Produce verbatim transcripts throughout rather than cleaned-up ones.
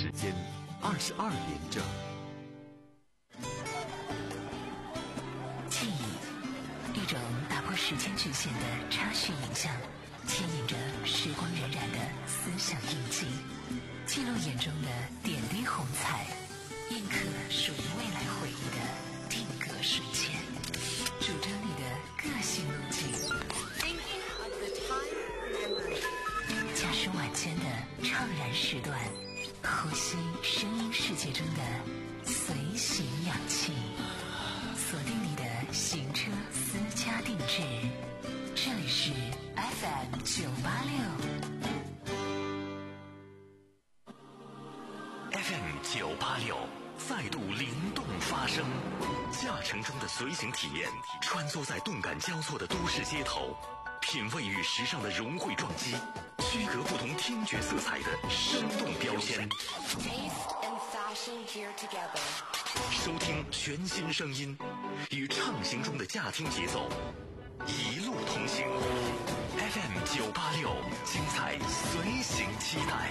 时间二十二点整。 记忆，一种打破时间局限的插叙影像，牵引着时光荏苒的思想印记，记录眼中的点滴红彩，印刻属于未来回忆的定格瞬间，主张你的个性路径。驾驶晚间的怅然时段，呼吸声音世界中的随行氧气，锁定你的行车私家定制。这里是 F M 九八六 F M 九八六再度灵动发声，驾乘中的随行体验，穿梭在动感交错的都市街头，品味与时尚的融汇撞击，区隔不同听觉色彩的生动标签。收听全新声音，与畅行中的驾听节奏，一路同行。F M 九八六，精彩随行期待。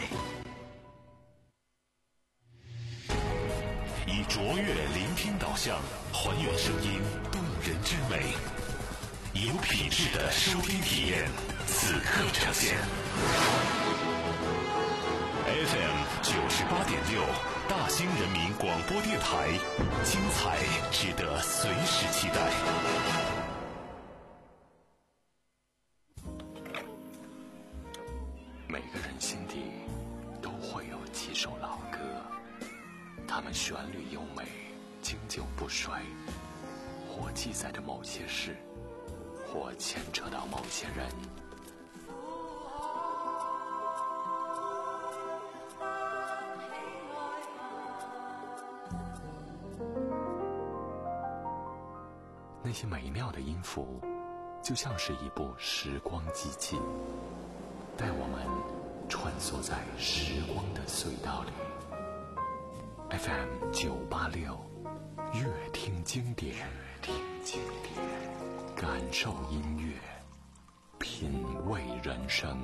以卓越聆听导向，还原声音动人之美，有品质的收听体验，此刻呈现。F M 九十八点六，大兴人民广播电台，精彩值得随时期待。每个人心底都会有几首老歌，它们旋律优美，经久不衰，或记载着某些事，或牵扯到某些人。那些美妙的音符，就像是一部时光机器，带我们穿梭在时光的隧道里。F M 九八六，乐听经典，乐听经典，感受音乐，品味人生。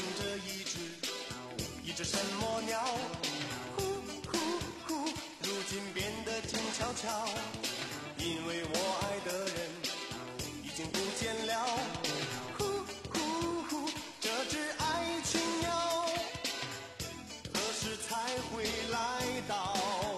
一只什么鸟，呼呼呼，如今巧，因为我爱的人已经不见了。呼呼呼，这只爱情鸟何时才会来到？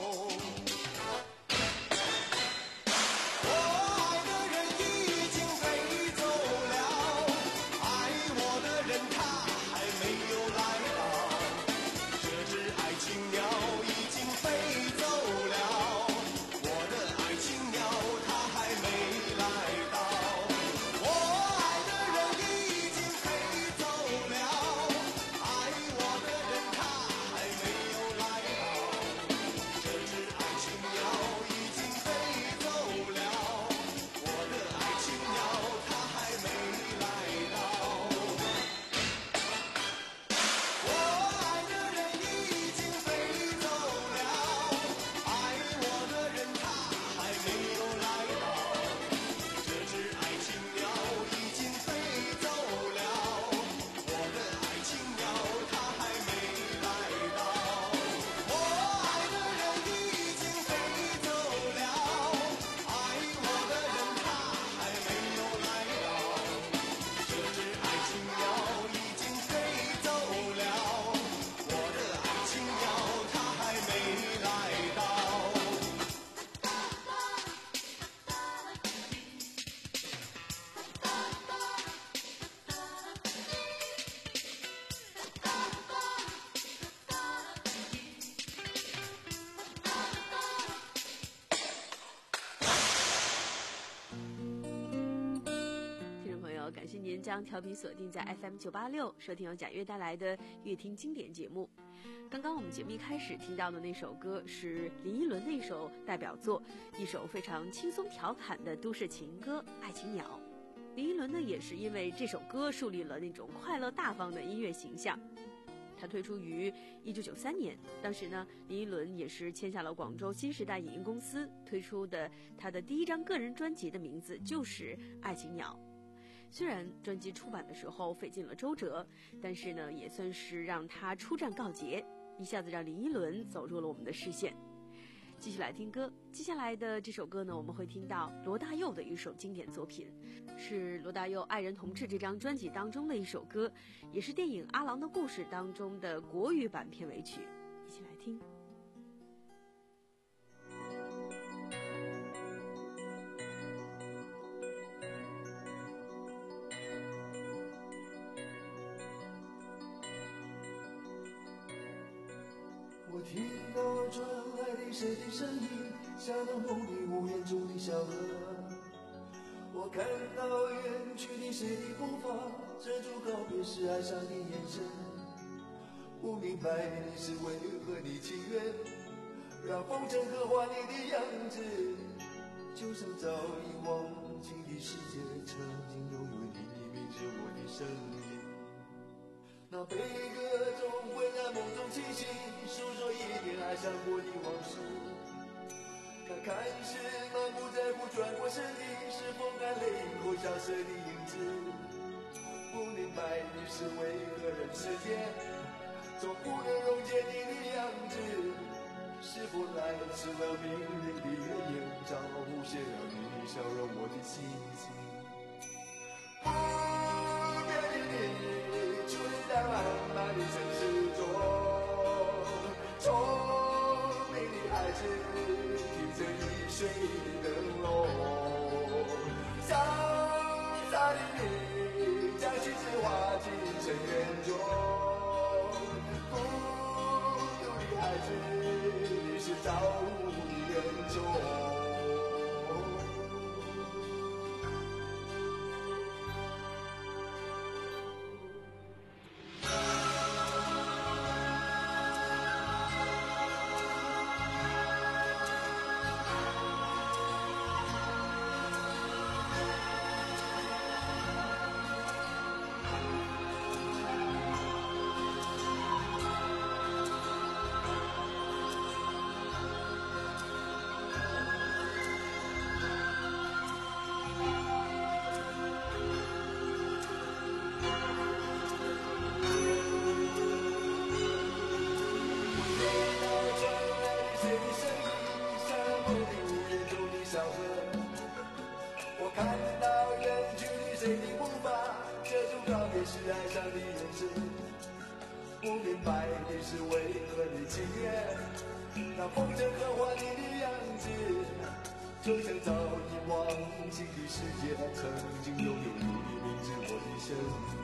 感谢您将调频锁定在 F M 九八六，收听由贾月带来的乐听经典节目。刚刚我们节目一开始听到的那首歌是林依轮的一首代表作，一首非常轻松调侃的都市情歌《爱情鸟》。林依轮呢，也是因为这首歌树立了那种快乐大方的音乐形象。他推出于一九九三年，当时呢，林依轮也是签下了广州新时代影音公司推出的他的第一张个人专辑的名字就是《爱情鸟》。虽然专辑出版的时候费尽了周折，但是呢，也算是让他出战告捷，一下子让林依轮走入了我们的视线。继续来听歌，接下来的这首歌呢，我们会听到罗大佑的一首经典作品，是罗大佑《爱人同志》这张专辑当中的一首歌，也是电影《阿郎的故事》当中的国语版片尾曲，一起来听。 我听到传来的谁的声音，像那梦里屋檐中的小河。我看到远去的谁的步伐，遮住告别时哀伤的眼神。不明白你是为何的情愿，让风尘刻画你的样子，就像早已忘记的世界，曾经拥有你的名字，我的生命。那悲歌总会在梦中清醒，诉说一点爱上过的往事。那看似满不在乎转过身的，是风干泪后消失的影子。不明白你是为何人世间总不能溶解你的样子，是否来迟了命运的眼罩，无限让你消融我的心情。不变的你出现在漫漫的城市中，聪明的孩子提着易碎的灯笼，潇洒的你将心事化进尘缘中，孤独的孩子你是造物的恩宠。 不明白你是为何的情愿，那风筝刻画你的样子，就像早已忘情的世界，曾经拥有你的名字，我的生命。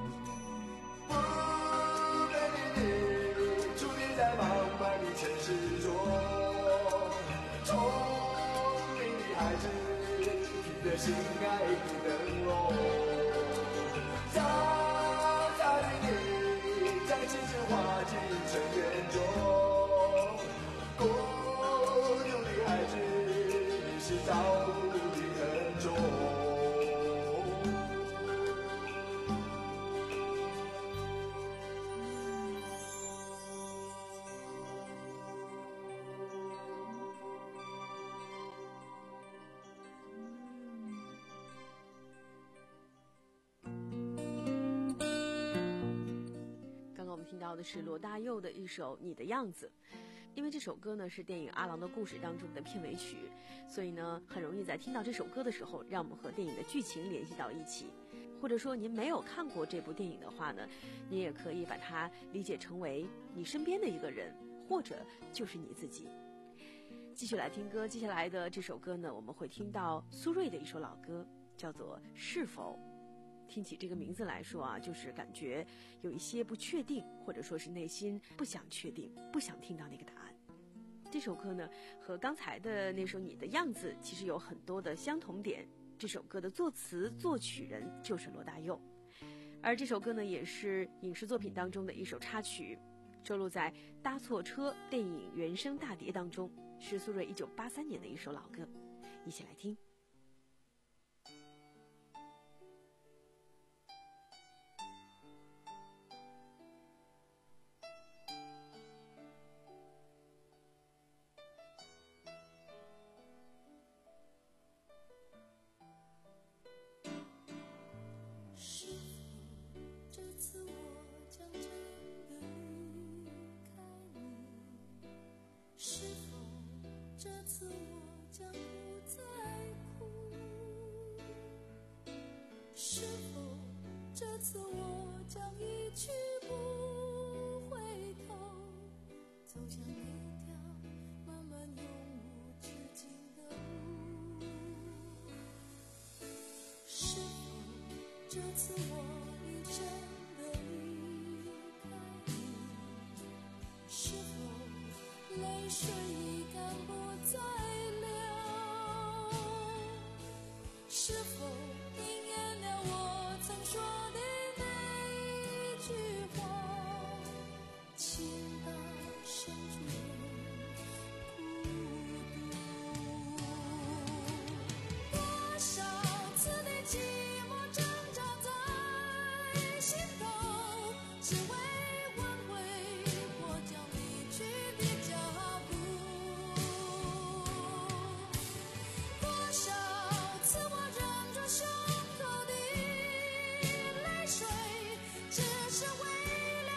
不美丽的注定在茫茫的城市中，聪明的孩子凭着心爱的灯笼，傻傻的你将青春化进尘缘中，孤独的孩子你是造物的恩宠。 听到的是罗大佑的一首《你的样子》，因为这首歌呢是电影《阿郎的故事》当中的片尾曲，所以呢很容易在听到这首歌的时候，让我们和电影的剧情联系到一起。或者说您没有看过这部电影的话呢，你也可以把它理解成为你身边的一个人，或者就是你自己。继续来听歌，接下来的这首歌呢，我们会听到苏芮的一首老歌，叫做《是否》。听起这个名字来说啊，就是感觉有一些不确定，或者说是内心不想确定，不想听到那个答案。这首歌呢，和刚才的那首《你的样子》其实有很多的相同点。这首歌的作词作曲人就是罗大佑，而这首歌呢，也是影视作品当中的一首插曲，收录在《搭错车》电影原声大碟当中，是苏芮一九八三年的一首老歌，一起来听。 这次我已真的离开你，是否泪水已干不再流？是否应验了我曾说的那一句话，情到深处孤独？多少次的寂寞心头，只为挽回我将离去的脚步。多少次我忍着胸口的泪水，只是为了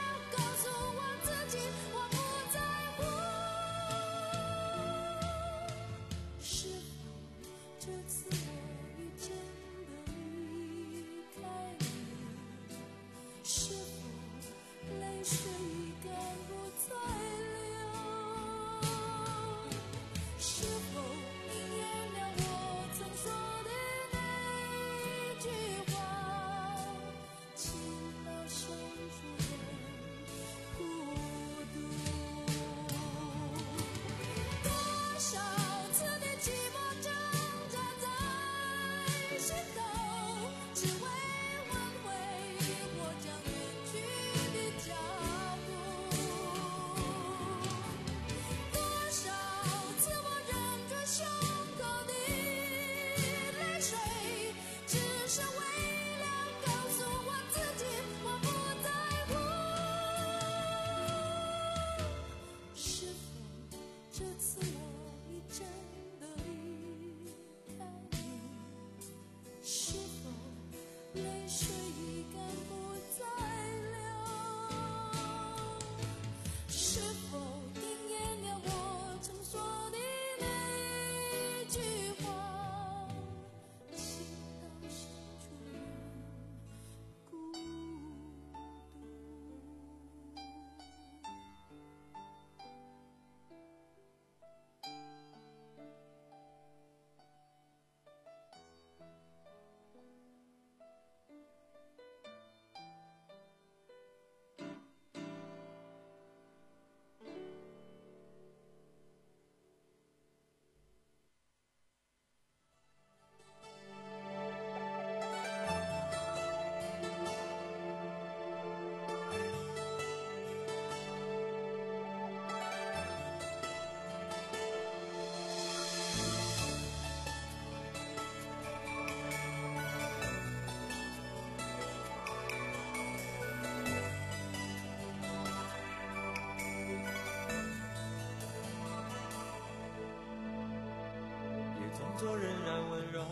作仍然温柔，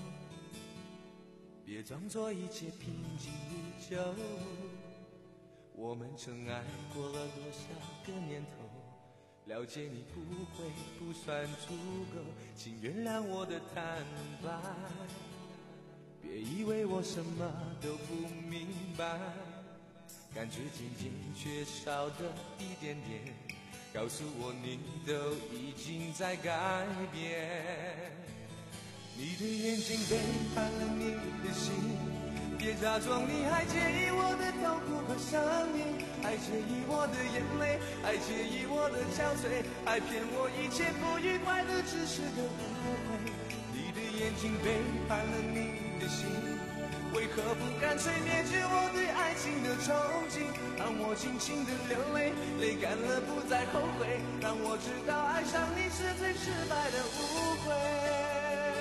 别装作一切平静如旧。我们曾爱过了多少个年头，了解你不会不算足够，请原谅我的坦白，别以为我什么都不明白，感觉渐渐缺少的一点点，告诉我你都已经在改变。你的眼睛背叛了你的心，别假装你还介意我的痛苦和伤心，还介意我的眼泪，还介意我的憔悴，还骗我一切不愉快的只是个误会。你的眼睛背叛了你的心，为何不干脆灭绝我对爱情的憧憬，让我尽情的流泪，泪干了不再后悔，让我知道爱上你是最失败的误会。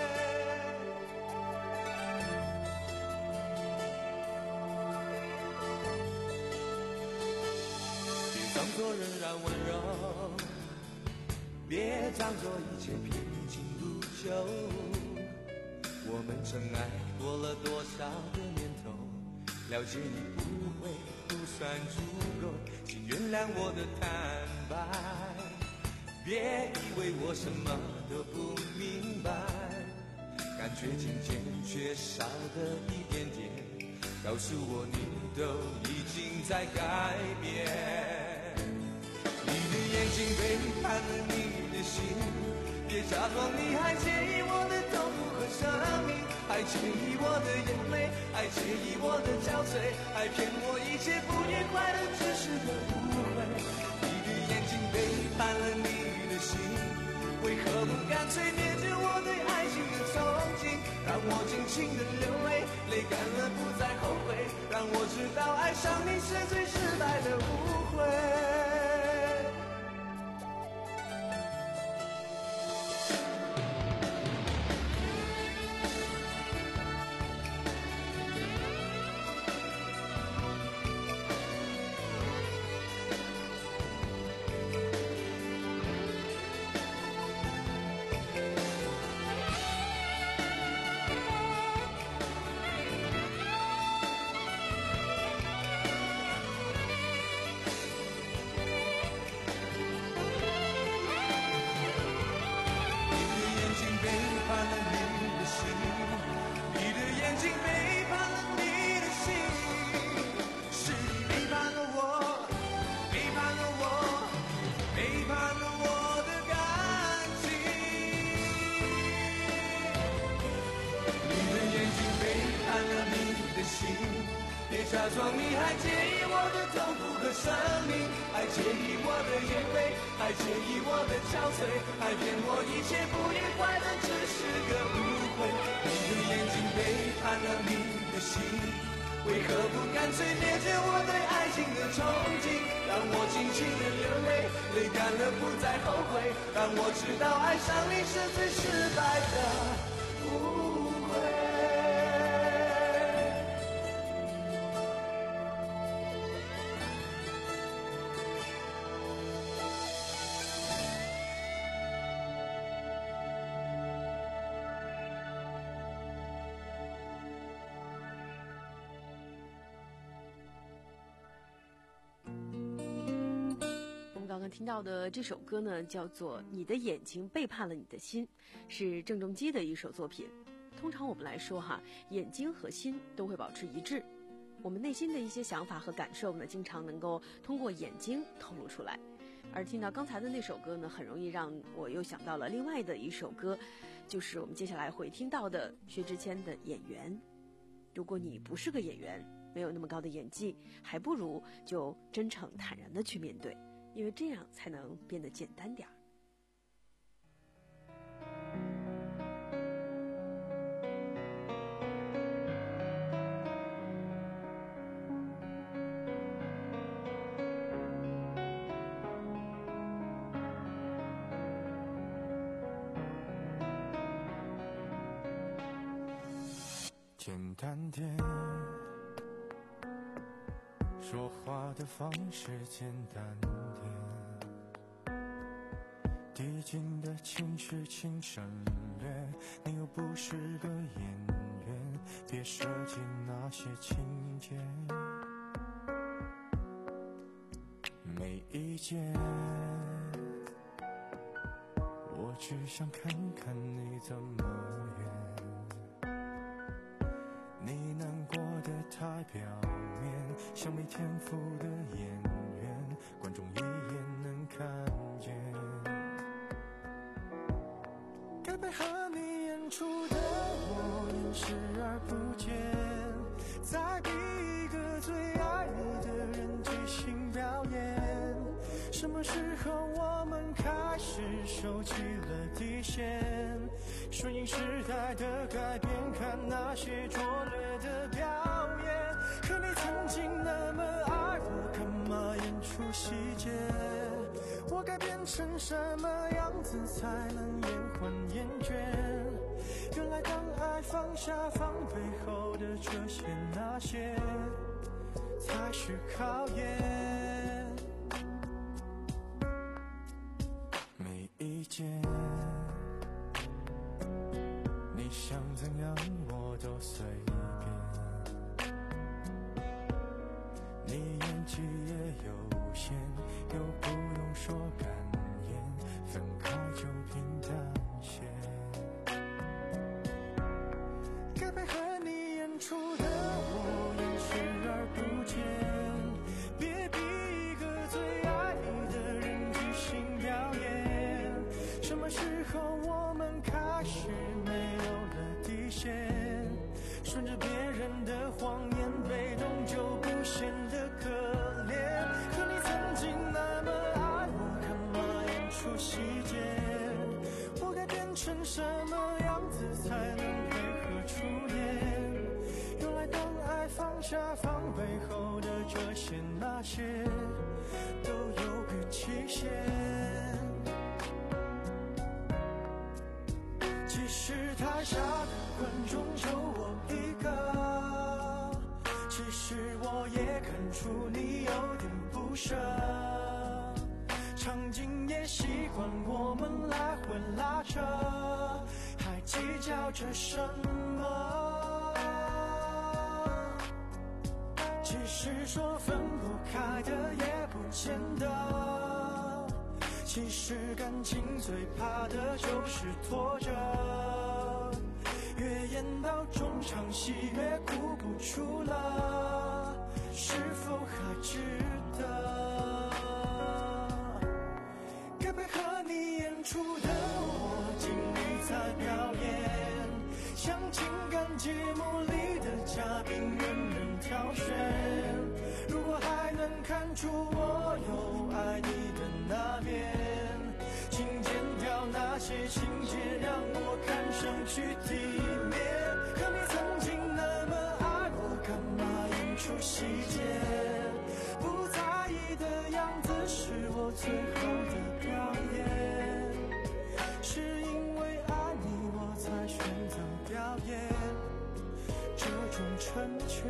别装作仍然温柔，别装作一切平静如旧。我们曾爱过了多少个年头，了解你不会不算足够，请原谅我的坦白，别以为我什么都不明白，感觉渐渐缺少的一点点，告诉我你都已经在改变。你的眼睛背叛了你的心，别假装你还介意我的痛苦和生命，还介意我的眼泪，还介意我的憔悴，还骗我一切不愉快的只是个误会。你的眼睛背叛了你的心，为何不干脆灭绝我对爱情的憧憬，让我尽情的流泪，泪干了不再后悔，让我知道爱上你是最失败的误会。别假装你还介意我的痛苦和生命，还介意我的眼泪，还介意我的憔悴，还骗我一切不愉快的只是个误会。你的眼睛背叛了你的心，为何不干脆灭绝我对爱情的憧憬，让我尽情的流泪，泪干了不再后悔，让我知道爱上你是最失败的误会。 刚刚听到的这首歌呢，叫做《你的眼睛背叛了你的心》，是郑中基的一首作品。通常我们来说哈，眼睛和心都会保持一致，我们内心的一些想法和感受呢，经常能够通过眼睛透露出来。而听到刚才的那首歌呢，很容易让我又想到了另外的一首歌，就是我们接下来会听到的薛之谦的《演员》。如果你不是个演员，没有那么高的演技，还不如就真诚坦然地去面对，因为这样才能变得简单点儿。 简单点，说话的方式简单点，第已经的情绪请省略，你又不是个演员，别设计那些情节。没意见，我只想看看你怎么圆。你难过的太表面，像没天赋的演员，观众一眼能看见。该配合你演出的我演视而不见，再逼一个最爱你的人即兴表演。什么时候我们开始收起了底线，顺应时代的改变，看那些拙劣的表演。可你曾经那么爱我，干嘛演出细节？我该变成什么样子才能延缓厌倦？原来当爱放下防备后的这些那些才是考验。没意见，你想怎样我都随便。你演技也有限，又不用说感言，分开就平淡些。该配合你演出的我演视而不见，别逼一个最爱你的人即兴表演。什么时候我们开始没有了底线，顺着别人的谎言，被动就不显得可怜。可你曾经那么爱我，干嘛演出细节？我该变成什么样子才能配合出演？原来当爱放下防备后的这些那些都有个期限。其实台下的观众就我一个，其实我也看出你有点不舍，场景也习惯我们来回拉扯，还计较着什么？其实说分不开的也不见得，其实感情最怕的就是拖着，越演到中场戏越哭不出了，是否还值得？该配合你演出的我尽力在表演，像情感节目里的嘉宾任人挑选。如果还能看出我有爱你的那面，请剪掉那些情节，让我看上去体面。可你曾经那么爱我，干嘛演出细节？不在意的样子是我最后的表演，是因为爱你我才选择表演这种成全。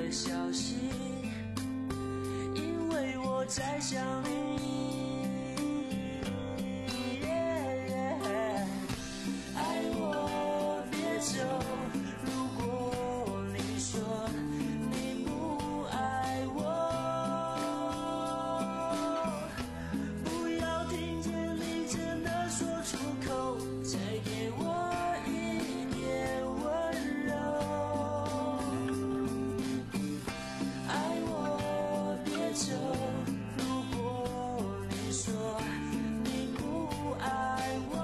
的消息，因为我在想你。爱我别走，如果你说你不爱我，不要听见你真的说出口，再给我一点温柔。爱我别走，如果你说你不爱我，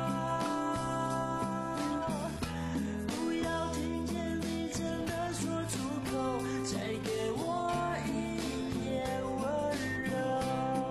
不要听见你真的说出口，再给我一点温柔。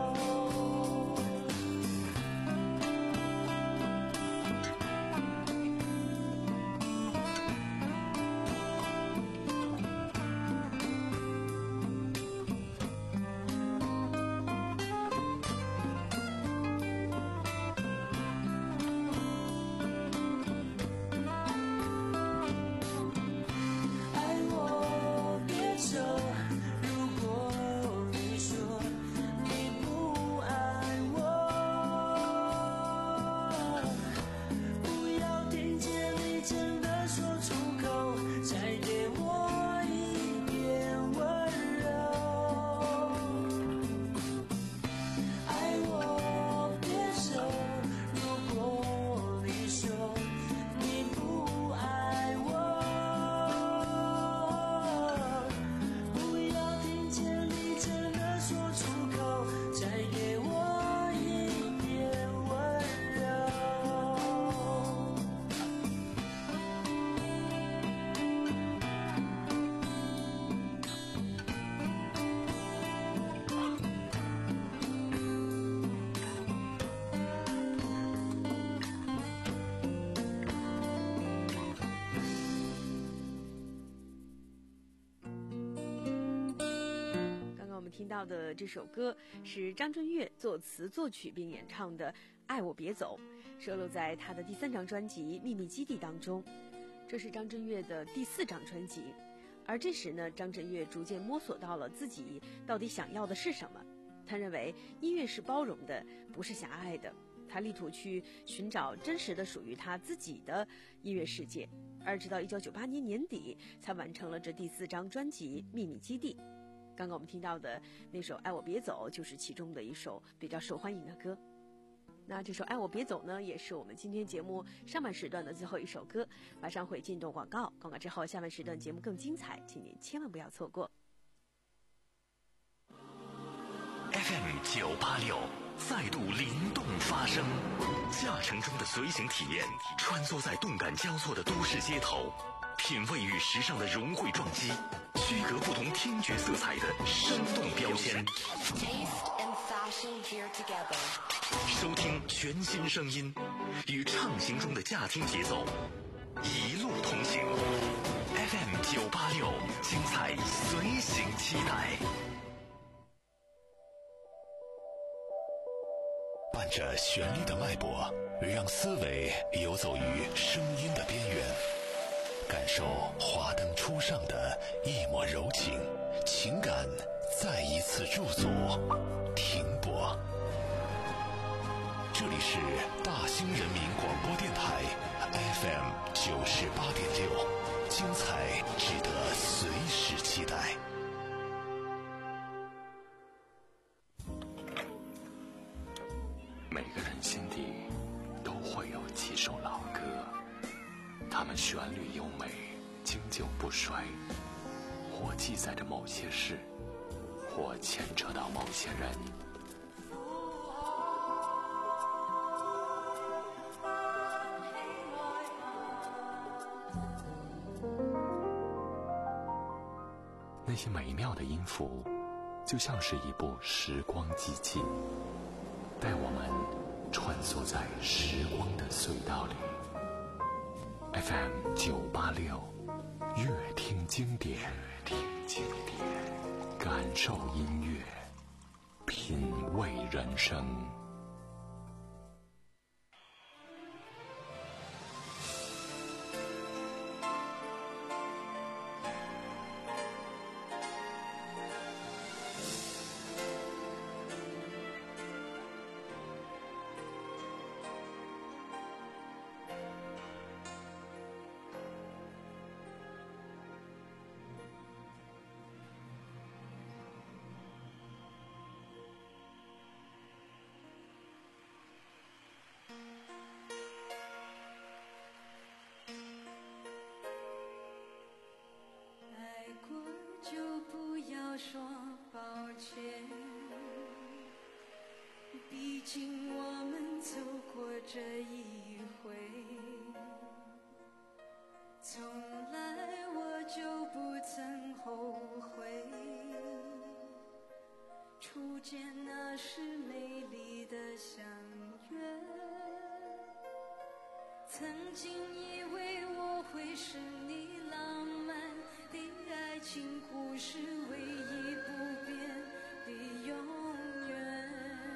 爱我别走，如果你说你不爱我，不要听见你真的说出口，再给我一点温柔。爱我别走，如果你说你不爱我，不要听见你真的说出口，再给我一点温柔。 刚刚我们听到的这首歌是张震岳作词作曲并演唱的《爱我别走》，收录在他的第三张专辑《秘密基地》当中。这是张震岳的第四张专辑，而这时呢，张震岳逐渐摸索到了自己到底想要的是什么。他认为音乐是包容的，不是狭隘的。他力图去寻找真实的属于他自己的音乐世界，而直到一九九八年年底才完成了这第四张专辑《秘密基地》。刚刚我们听到的那首《爱我别走》就是其中的一首比较受欢迎的歌。那这首《爱我别走》呢，也是我们今天节目上半时段的最后一首歌，马上会进入广告，广告之后下半时段节目更精彩，请您千万不要错过。 F M 九八六再度灵动发声，驾乘中的随行体验，穿梭在动感交错的都市街头，品味与时尚的融汇撞击，区隔不同听觉色彩的生动标签。收听全新声音，与畅行中的驾听节奏，一路同行。F M 九八六，精彩随行期待。伴着旋律的脉搏，让思维游走于声音的边缘，感受华灯初上的一抹柔情，情感再一次驻足停泊。这里是大兴人民广播电台 F M 九十八点六，精彩值得随时期待。每个人心底都会有几首老歌，它们旋律优美，经久不衰，或记载着某些事，或牵扯到某些人。那些美妙的音符，就像是一部时光机器，带我们穿梭在时光的隧道里。F M 九八六，乐听经典，乐听经典，感受音乐，品味人生。 说抱歉，毕竟我们走过这一回，从来我就不曾后悔，初见那时美丽的相约，曾经以为我会是你浪漫的爱情故事唯一不变的永远，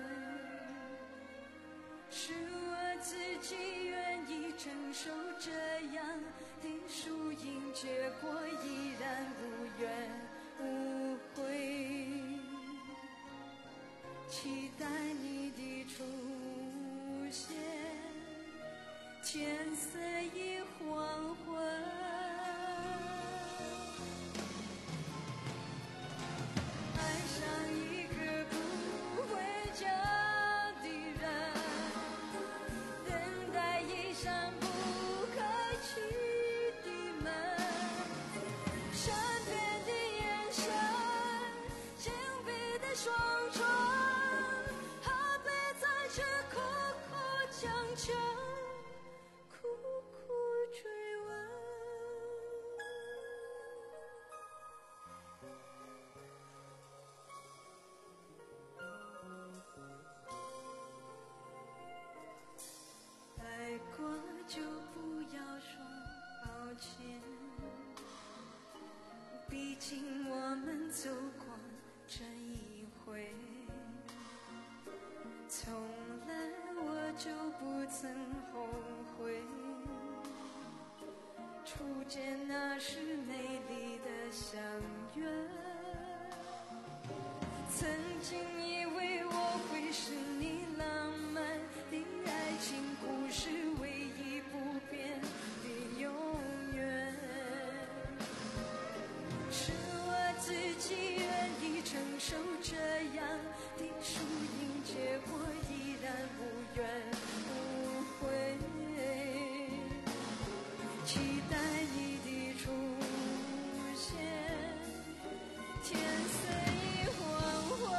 是我自己愿意承受这样的输赢，结果依然无怨无悔，期待你的出现，天色已黄昏，爱上一个不回家的人，等待一扇不开启的门，善变的眼神，紧闭的双唇，怕被再次苦苦强求，苦苦追问。爱过就不要说抱歉，毕竟我们走过这一回，从来我就不曾后悔，初见那时美丽的相约，曾经以为我会是你浪漫的爱情故事唯一不变的永远，是我自己愿意承受这样的输赢，结果依然无怨无悔，期待你的出现，天色已黄昏，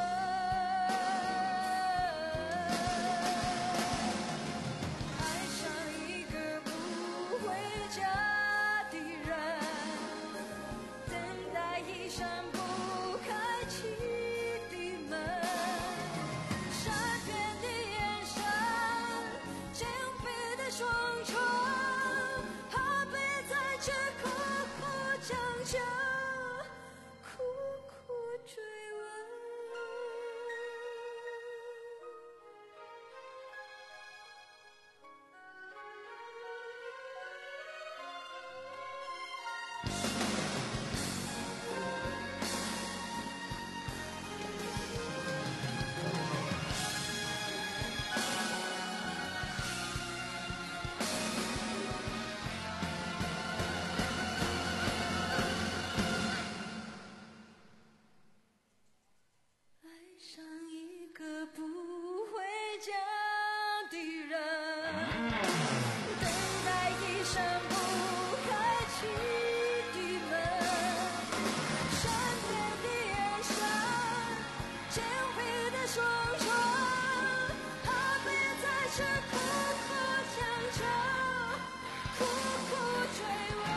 爱上一个不回家的人，等待一扇不开启的门，善变的眼神，紧闭的双唇，怕被再次苦苦强求，苦苦追问。爱上一个不回家的人，等待一扇不开启的门，善变的眼神，紧闭的双唇，怕被再次苦苦强求，苦苦追问。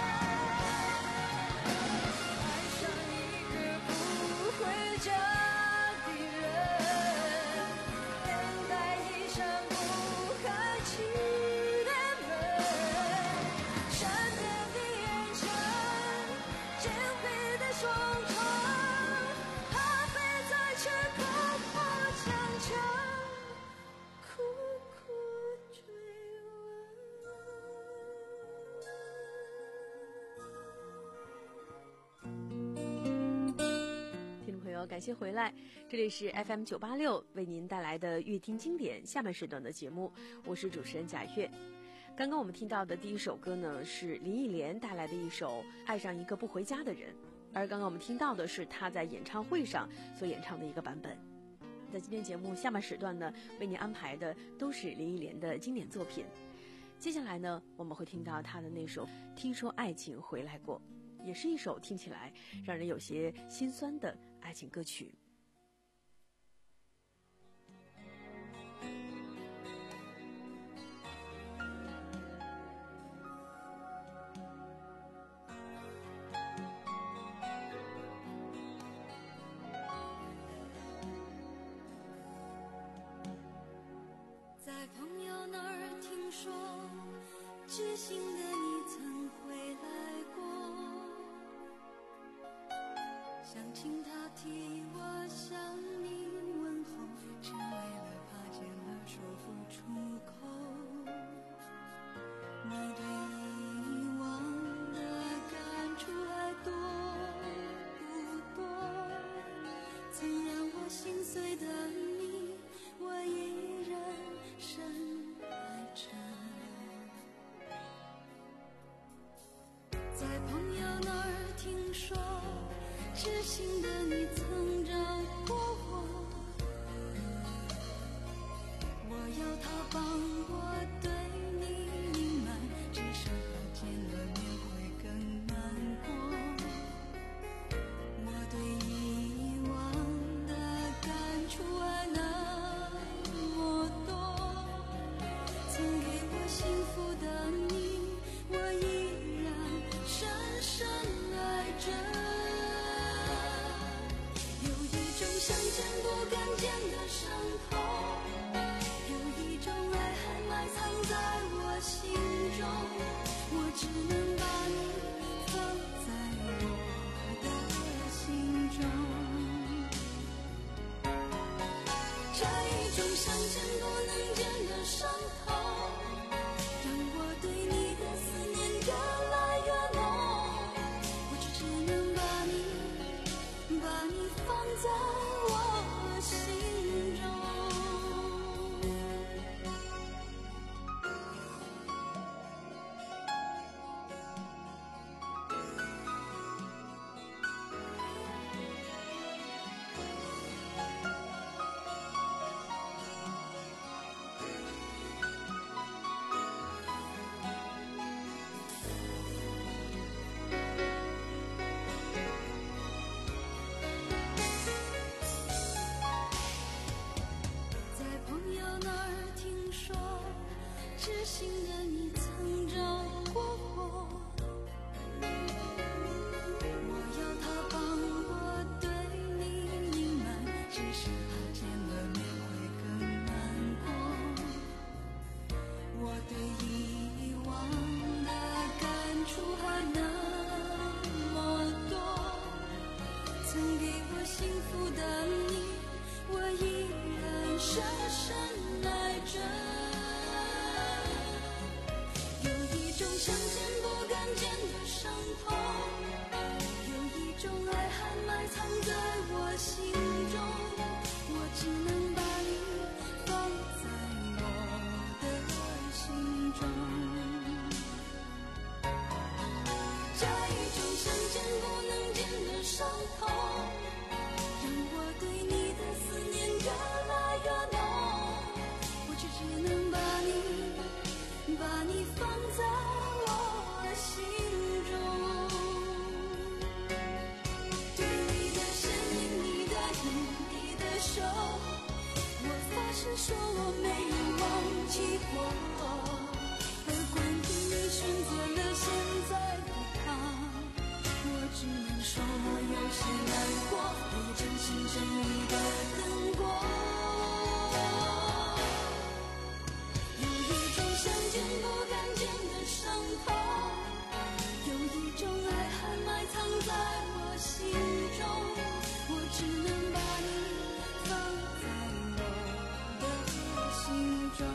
爱上一个不回家的人，等待一扇不开启的门，善变的眼神，紧闭的双唇，怕被再次苦苦强求，苦苦追听众朋友，感谢回来，这里是 F M 九八六为您带来的乐听经典下半时段的节目，我是主持人贾月。刚刚我们听到的第一首歌呢，是林忆莲带来的一首《爱上一个不回家的人》，而刚刚我们听到的是她在演唱会上所演唱的一个版本。在今天节目下半时段呢，为您安排的都是林忆莲的经典作品。接下来呢，我们会听到她的那首《听说爱情回来过》， 也是一首听起来让人有些心酸的爱情歌曲。 在朋友那儿听说，知心的你曾回来过，想请他替我向你问候，只为了怕见了说不出口。你对以往的感触还多不多？曾让我心碎的你，我依然深爱着。在朋友那儿听说，知心的你曾找过我，我要他帮我对你隐瞒，至少他见了面会更难过。我对以往的感触还那么多，曾给我幸福的你，我依然深深爱着。有一种想见不敢见的伤痛，有一种爱还埋藏在我心中，我只能把你放在我的心中。这一种想见不能见的伤痛，让我对你的思念越来越浓，我只只能把你把你放在我心中。在朋友那儿听说，知心的你曾找过我，我要他帮我对你隐瞒，只是他见了面会更难过。我对以往的感触还那么多，曾给我幸福的你，我依然深深爱着。有一种想见不敢见的伤痛，有一种爱还埋藏在我心中，我只能把你放在我的心中。这一种想见不能见的伤痛，让我对你的思念越来越浓，我只只能把你把你放在我心中。对你的身影，你的影，你的手，我发誓说我没有忘记过。而关于你选择了现在的他，我只能说我有些难过，我也真心真意的等过。有一种想见不敢见的伤痛，有一种爱还埋藏在我心中，我只能把你放在我的心中。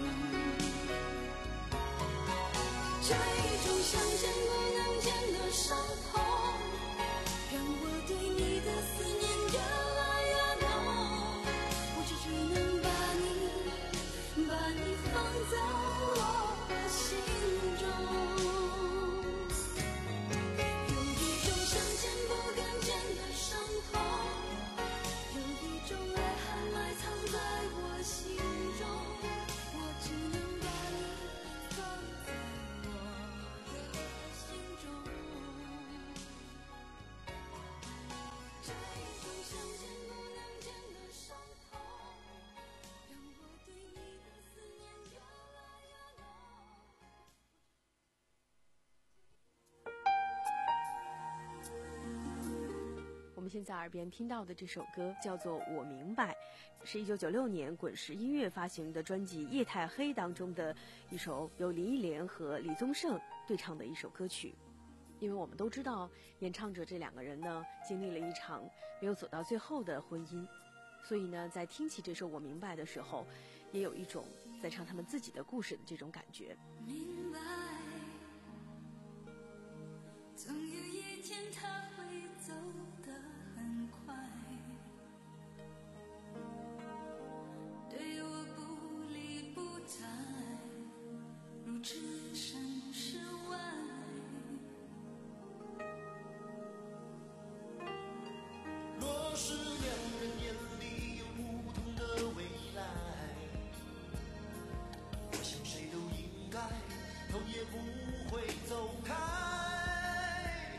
这一种想见不能见的伤痛，让我对你的思念越来越浓，我只只能把你把你放在我心中。有一种想见不敢见的伤痛，有一种爱还埋藏在我心中，我只能把你放在我现在耳边听到的这首歌叫做《我明白》，是一九九六年滚石音乐发行的专辑《夜太黑》当中的一首由林忆莲和李宗盛对唱的一首歌曲。因为我们都知道，演唱者这两个人呢，经历了一场没有走到最后的婚姻，所以呢，在听起这首《我明白》的时候，也有一种在唱他们自己的故事的这种感觉。 明白，总有一天他会走得很快，对我不理不睬，如置身事外。 若是两人眼里有不同的未来，我想谁都应该头也不会走开。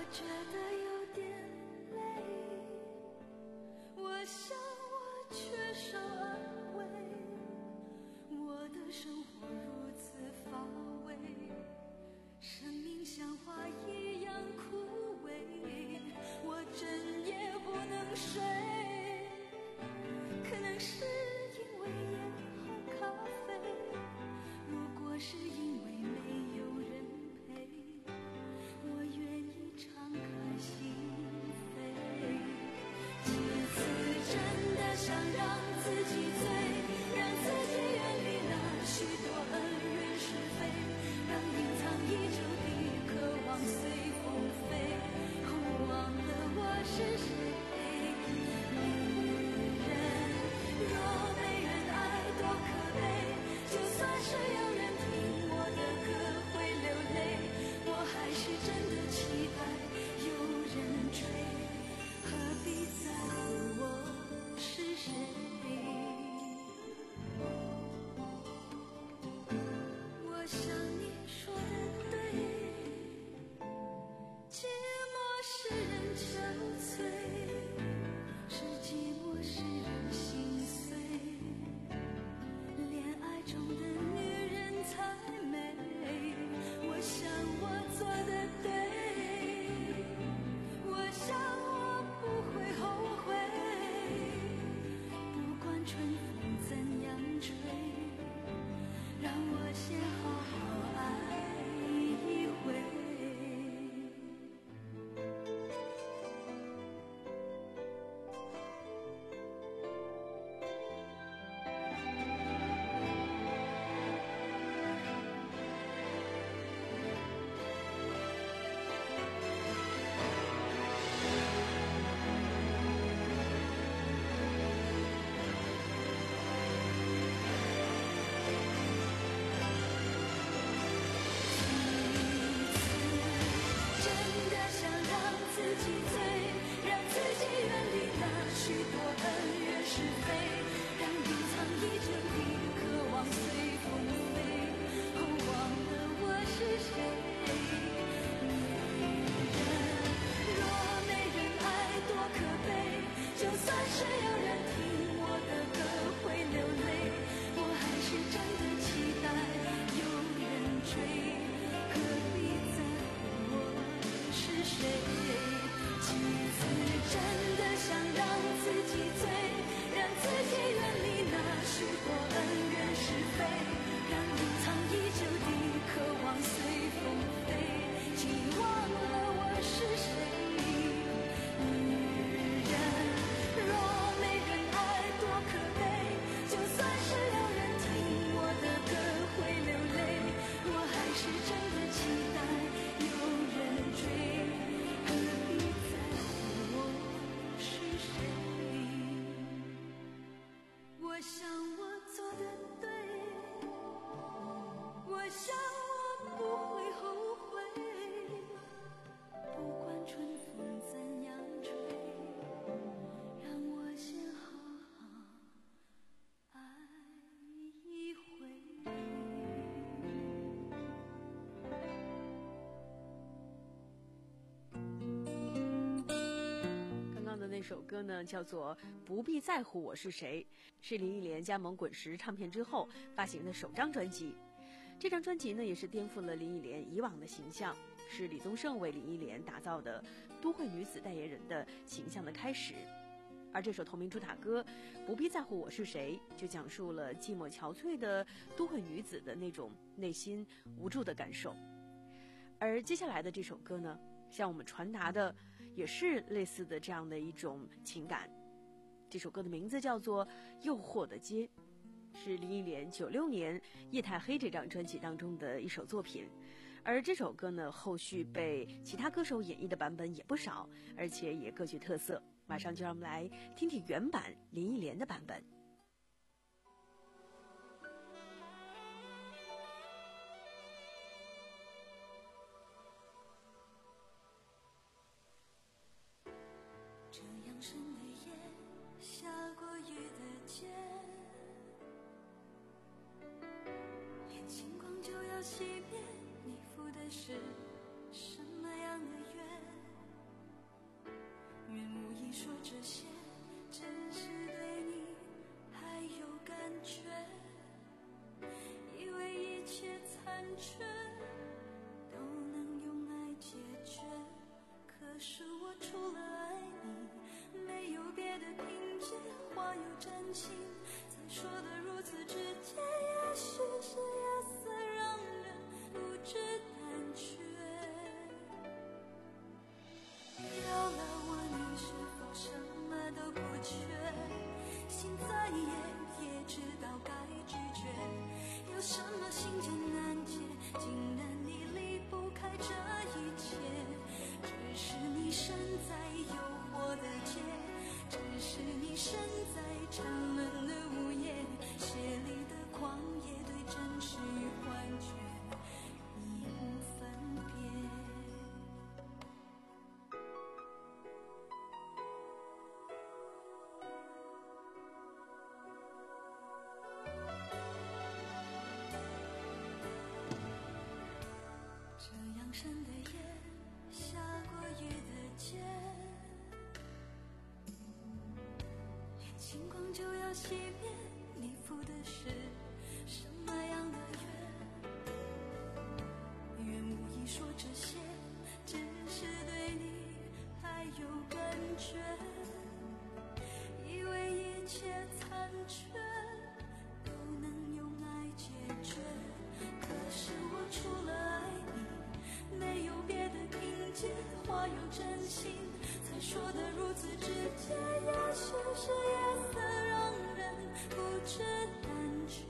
觉得有点累，我想我缺少安慰，我的生活如此乏味，生命像花一样枯萎，我整夜不能睡，可能是因为烟和咖啡，如果是因为没有人陪，我愿意敞开心扉。几次真的想让自己醉，让自己远离那许多恩怨是非，让隐藏已久的渴望随风飞，忘了我是谁。 那首歌呢叫做《不必在乎我是谁》，是林忆莲加盟滚石唱片之后发行的首张专辑。这张专辑呢也是颠覆了林忆莲以往的形象，是李宗盛为林忆莲打造的都会女子代言人的形象的开始。而这首同名主打歌《不必在乎我是谁》就讲述了寂寞憔悴的都会女子的那种内心无助的感受。而接下来的这首歌呢，向我们传达的也是类似的这样的一种情感。这首歌的名字叫做《诱惑的街》，是林忆莲九六年《夜太黑》这张专辑当中的一首作品。而这首歌呢，后续被其他歌手演绎的版本也不少，而且也各具特色。马上就让我们来听听原版林忆莲的版本。 这样深的夜，下过雨的街，连星光就要熄灭，你赴的是什么样的约？ 意说这些，只是对你还有感觉，以为一切残缺都能用爱解决，可是我除了爱你没有别的凭借，话又真情才说得如此直接，也许是夜色让人不知胆怯，要了我你是否什么都不缺，心再野也知道该拒绝，有什么心结难解，竟然你离不开这一切，只是你身在诱惑的街，只是你身在沉沦的午夜，血里的狂野对真实与幻觉已无分别。这样深的夜，下过雨的街，连星光就要熄灭，你赴的是什么样的约？愿无意说这些，只是对你还有感觉，以为一切残缺都能用爱解决，可是我除了爱你没有别的凭借，话有真心才说得如此直接，也许是夜色让人不知胆怯，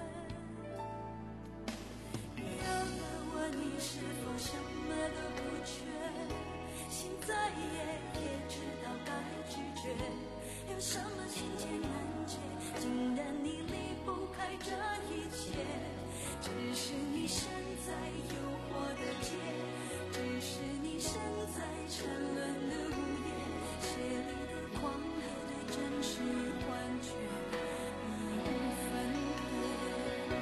要了我你是否什么都不缺，心再野也知道该拒绝，有什么情结难解，竟然你离不开这一切，只是你身在诱惑的街，只是你身在沉沦的午夜，血里的狂野对真实与幻觉已无分别。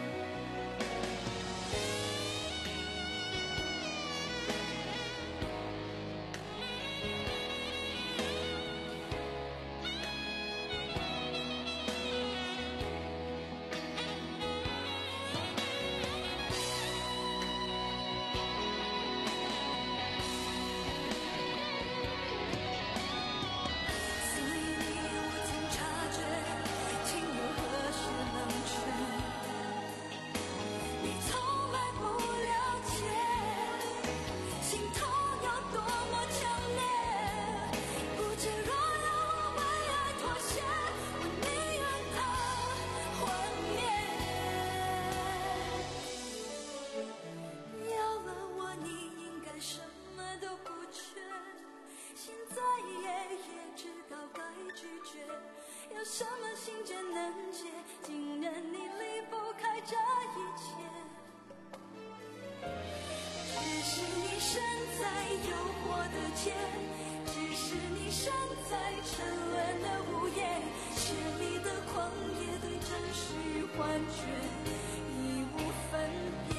所以你无从察觉，情又何时冷却，你从来不了解，心痛有多么强烈，不知若要我为爱妥协，我宁愿它幻灭。要了我你应该什么都不缺，心再野也知道该拒绝，有什么心结难解，竟然你离不开这一切，只是你身在诱惑的街，只是你身在沉沦的午夜，血里的狂野对真实与幻觉已无分别，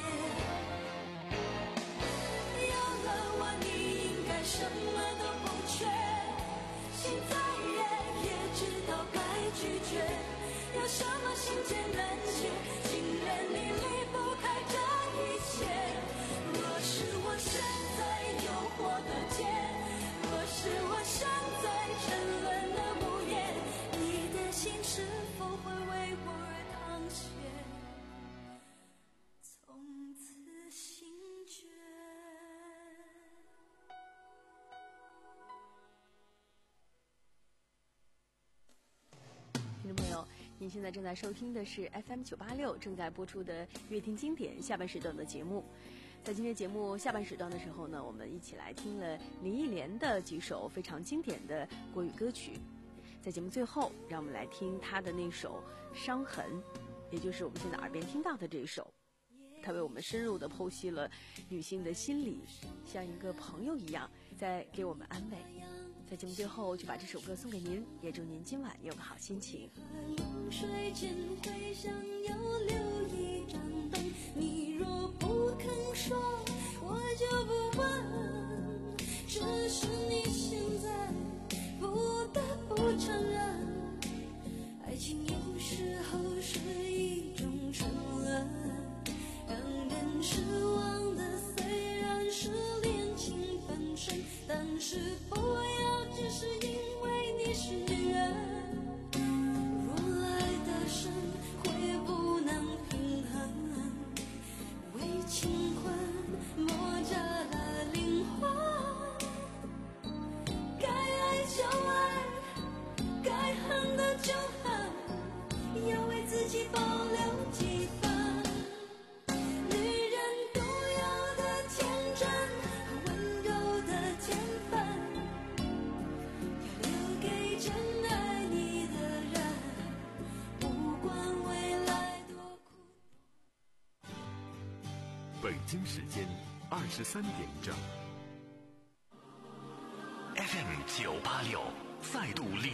要了我你应该什么都不缺，心再野也知道该拒绝，有什么心结难解，竟然你离不开这一切，若是我身在诱惑的街，若是我身在沉沦的午夜，你的心是否会为我而淌血，从此心决。 听众朋友，您现在正在收听的是 F M 九八六正在播出的《乐听经典》下半时段的节目。在今天节目下半时段的时候呢，我们一起来听了林忆莲的几首非常经典的国语歌曲。在节目最后，让我们来听她的那首《伤痕》，也就是我们现在耳边听到的这一首。她为我们深入地剖析了女性的心理，像一个朋友一样在给我们安慰。在节目最后就把这首歌送给您，也祝您今晚有个好心情。 冷水间回响又留一盏灯，你若不肯说，我就不问，只是你现在不京时间二十三点整。 F M 九八六再度领